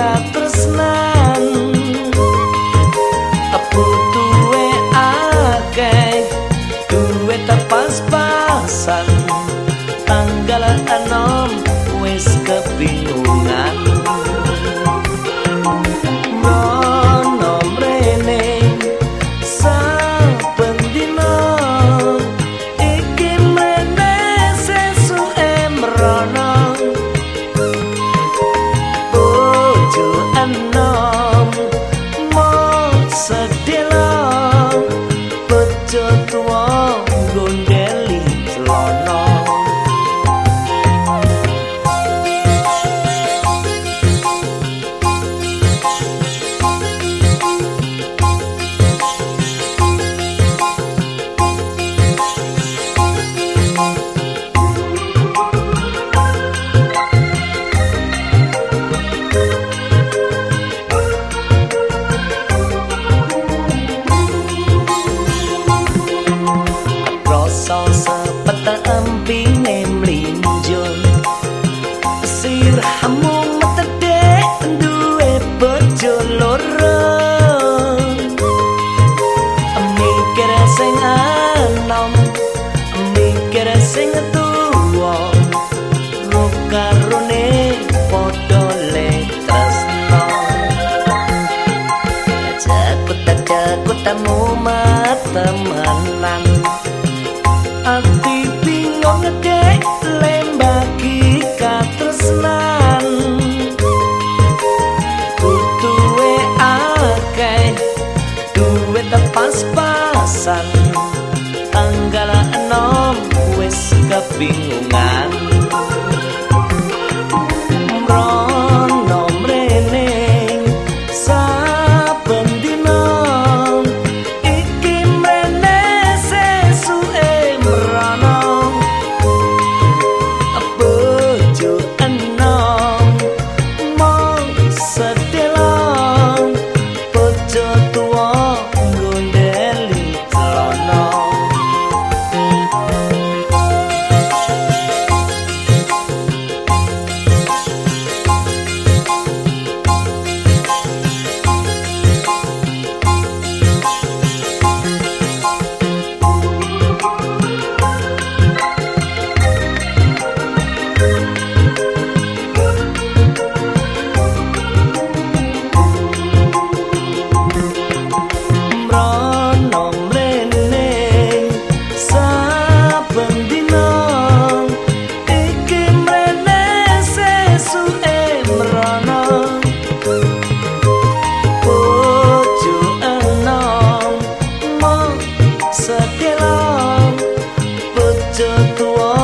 katresnan butuhe akeh duwe pas-pasan tanggal 6 wis kebingungan mono mrene saben dina iki mrene sesuke mrono bojo enom sedela bejo tuwa gondeli celana empine mlinjul sirahmu metedhe duwe bojo loro mikir sing anom mikir sing tuwa karone padha le tresno jakut tamu temenan ati bingung dek lembagi katresnan butuhe akeh duwe pas-pasan tanggal 6 wis kebingungan mrono mrene saben dina iki mrene sesuke mrono bojo enom mong sedela bojo tuwa gondeli celana sedela bojo tuwa